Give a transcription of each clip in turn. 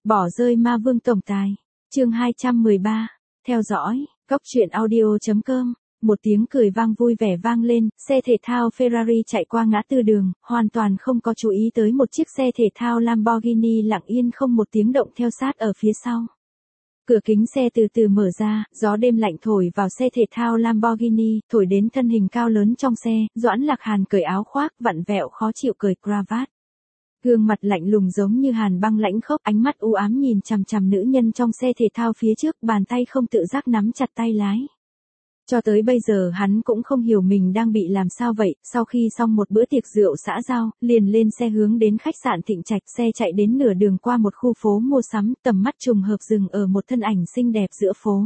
Bỏ rơi ma vương tổng tài. Chương 213. Theo dõi. Cốc truyện audio.com. Một tiếng cười vang vui vẻ vang lên, xe thể thao Ferrari chạy qua ngã tư đường, hoàn toàn không có chú ý tới một chiếc xe thể thao Lamborghini lặng yên không một tiếng động theo sát ở phía sau. Cửa kính xe từ từ mở ra, gió đêm lạnh thổi vào xe thể thao Lamborghini, thổi đến thân hình cao lớn trong xe. Doãn Lạc Hàn cởi áo khoác, vặn vẹo khó chịu cởi cravat. Gương mặt lạnh lùng giống như hàn băng lãnh khốc, ánh mắt u ám nhìn chằm chằm nữ nhân trong xe thể thao phía trước, bàn tay không tự giác nắm chặt tay lái. Cho tới bây giờ hắn cũng không hiểu mình đang bị làm sao vậy, sau khi xong một bữa tiệc rượu xã giao, liền lên xe hướng đến khách sạn Thịnh Trạch, xe chạy đến nửa đường qua một khu phố mua sắm, tầm mắt trùng hợp dừng ở một thân ảnh xinh đẹp giữa phố.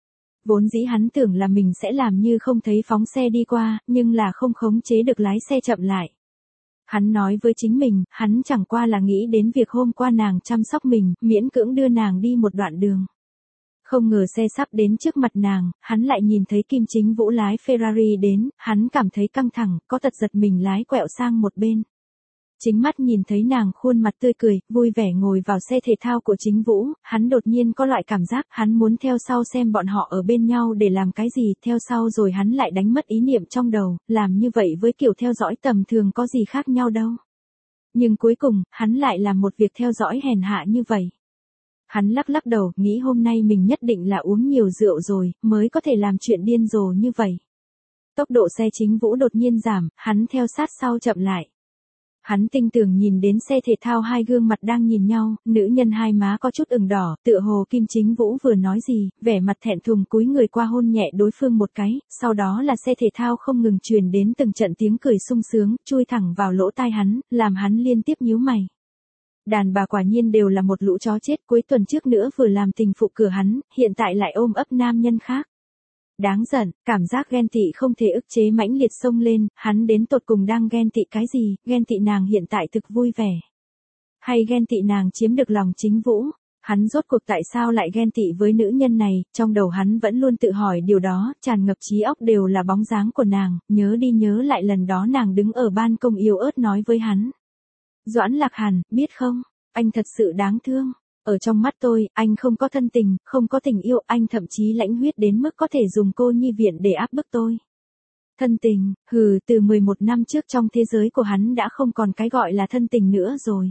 Vốn dĩ hắn tưởng là mình sẽ làm như không thấy phóng xe đi qua, nhưng là không khống chế được lái xe chậm lại. Hắn nói với chính mình, hắn chẳng qua là nghĩ đến việc hôm qua nàng chăm sóc mình, miễn cưỡng đưa nàng đi một đoạn đường. Không ngờ xe sắp đến trước mặt nàng, hắn lại nhìn thấy Kim Chính Vũ lái Ferrari đến, hắn cảm thấy căng thẳng, có tật giật mình lái quẹo sang một bên. Chính mắt nhìn thấy nàng khuôn mặt tươi cười, vui vẻ ngồi vào xe thể thao của Chính Vũ, hắn đột nhiên có loại cảm giác hắn muốn theo sau xem bọn họ ở bên nhau để làm cái gì, theo sau rồi hắn lại đánh mất ý niệm trong đầu, làm như vậy với kiểu theo dõi tầm thường có gì khác nhau đâu. Nhưng cuối cùng, hắn lại làm một việc theo dõi hèn hạ như vậy. Hắn lắc lắc đầu, nghĩ hôm nay mình nhất định là uống nhiều rượu rồi, mới có thể làm chuyện điên rồ như vậy. Tốc độ xe Chính Vũ đột nhiên giảm, hắn theo sát sau chậm lại. Hắn tinh tường nhìn đến xe thể thao hai gương mặt đang nhìn nhau, nữ nhân hai má có chút ửng đỏ, tựa hồ Kim Chính Vũ vừa nói gì, vẻ mặt thẹn thùng cúi người qua hôn nhẹ đối phương một cái, sau đó là xe thể thao không ngừng truyền đến từng trận tiếng cười sung sướng, chui thẳng vào lỗ tai hắn, làm hắn liên tiếp nhíu mày. Đàn bà quả nhiên đều là một lũ chó chết, cuối tuần trước nữa vừa làm tình phụ cửa hắn, hiện tại lại ôm ấp nam nhân khác. Đáng giận, cảm giác ghen tị không thể ức chế mãnh liệt xông lên, hắn đến tột cùng đang ghen tị cái gì, ghen tị nàng hiện tại thực vui vẻ. Hay ghen tị nàng chiếm được lòng Chính Vũ, hắn rốt cuộc tại sao lại ghen tị với nữ nhân này, trong đầu hắn vẫn luôn tự hỏi điều đó, tràn ngập trí óc đều là bóng dáng của nàng, nhớ đi nhớ lại lần đó nàng đứng ở ban công yếu ớt nói với hắn. Doãn Lạc Hàn, biết không, anh thật sự đáng thương. Ở trong mắt tôi, anh không có thân tình, không có tình yêu, anh thậm chí lãnh huyết đến mức có thể dùng cô nhi viện để áp bức tôi. Thân tình, từ 11 năm trước trong thế giới của hắn đã không còn cái gọi là thân tình nữa rồi.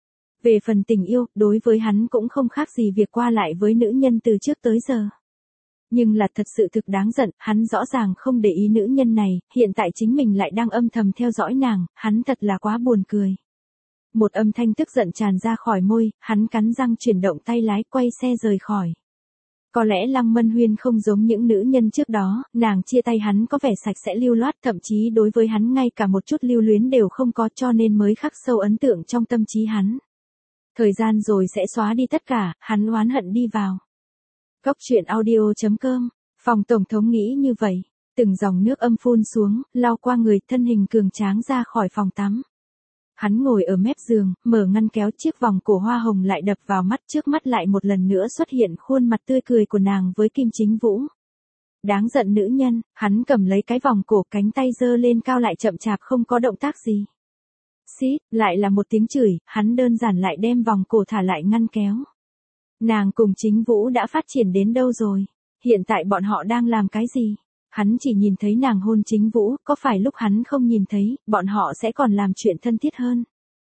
Về phần tình yêu, đối với hắn cũng không khác gì việc qua lại với nữ nhân từ trước tới giờ. Nhưng là thật sự thực đáng giận, hắn rõ ràng không để ý nữ nhân này, hiện tại chính mình lại đang âm thầm theo dõi nàng, hắn thật là quá buồn cười. Một âm thanh tức giận tràn ra khỏi môi, hắn cắn răng chuyển động tay lái quay xe rời khỏi. Có lẽ Lăng Mân Huyên không giống những nữ nhân trước đó, nàng chia tay hắn có vẻ sạch sẽ lưu loát, thậm chí đối với hắn ngay cả một chút lưu luyến đều không có, cho nên mới khắc sâu ấn tượng trong tâm trí hắn. Thời gian rồi sẽ xóa đi tất cả, hắn oán hận đi vào. Cốc truyện audio.com, phòng tổng thống nghĩ như vậy, từng dòng nước âm phun xuống, lau qua người, thân hình cường tráng ra khỏi phòng tắm. Hắn ngồi ở mép giường, mở ngăn kéo, chiếc vòng cổ hoa hồng lại đập vào mắt, trước mắt lại một lần nữa xuất hiện khuôn mặt tươi cười của nàng với Kim Chính Vũ. Đáng giận nữ nhân, hắn cầm lấy cái vòng cổ, cánh tay giơ lên cao lại chậm chạp không có động tác gì. Xít, lại là một tiếng chửi, hắn đơn giản lại đem vòng cổ thả lại ngăn kéo. Nàng cùng Chính Vũ đã phát triển đến đâu rồi? Hiện tại bọn họ đang làm cái gì? Hắn chỉ nhìn thấy nàng hôn Chính Vũ, có phải lúc hắn không nhìn thấy, bọn họ sẽ còn làm chuyện thân thiết hơn.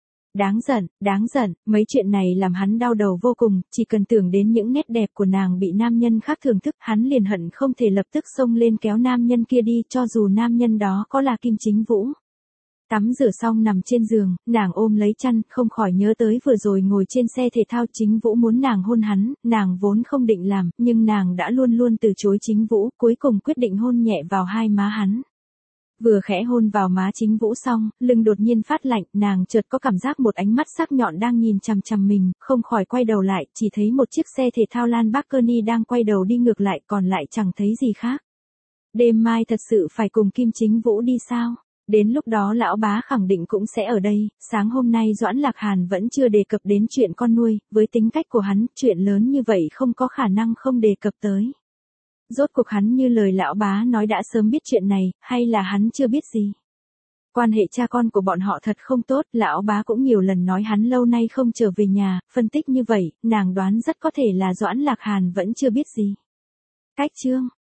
Đáng giận, mấy chuyện này làm hắn đau đầu vô cùng, chỉ cần tưởng đến những nét đẹp của nàng bị nam nhân khác thưởng thức, hắn liền hận không thể lập tức xông lên kéo nam nhân kia đi, cho dù nam nhân đó có là Kim Chính Vũ. Tắm rửa xong nằm trên giường, nàng ôm lấy chăn, không khỏi nhớ tới vừa rồi ngồi trên xe thể thao Chính Vũ muốn nàng hôn hắn, nàng vốn không định làm, nhưng nàng đã luôn luôn từ chối Chính Vũ, cuối cùng quyết định hôn nhẹ vào hai má hắn. Vừa khẽ hôn vào má Chính Vũ xong, lưng đột nhiên phát lạnh, nàng chợt có cảm giác một ánh mắt sắc nhọn đang nhìn chằm chằm mình, không khỏi quay đầu lại, chỉ thấy một chiếc xe thể thao Lamborghini đang quay đầu đi ngược lại, còn lại chẳng thấy gì khác. Đêm mai thật sự phải cùng Kim Chính Vũ đi sao? Đến lúc đó lão bá khẳng định cũng sẽ ở đây, sáng hôm nay Doãn Lạc Hàn vẫn chưa đề cập đến chuyện con nuôi, với tính cách của hắn, chuyện lớn như vậy không có khả năng không đề cập tới. Rốt cuộc hắn như lời lão bá nói đã sớm biết chuyện này, hay là hắn chưa biết gì? Quan hệ cha con của bọn họ thật không tốt, lão bá cũng nhiều lần nói hắn lâu nay không trở về nhà, phân tích như vậy, nàng đoán rất có thể là Doãn Lạc Hàn vẫn chưa biết gì. Cách chương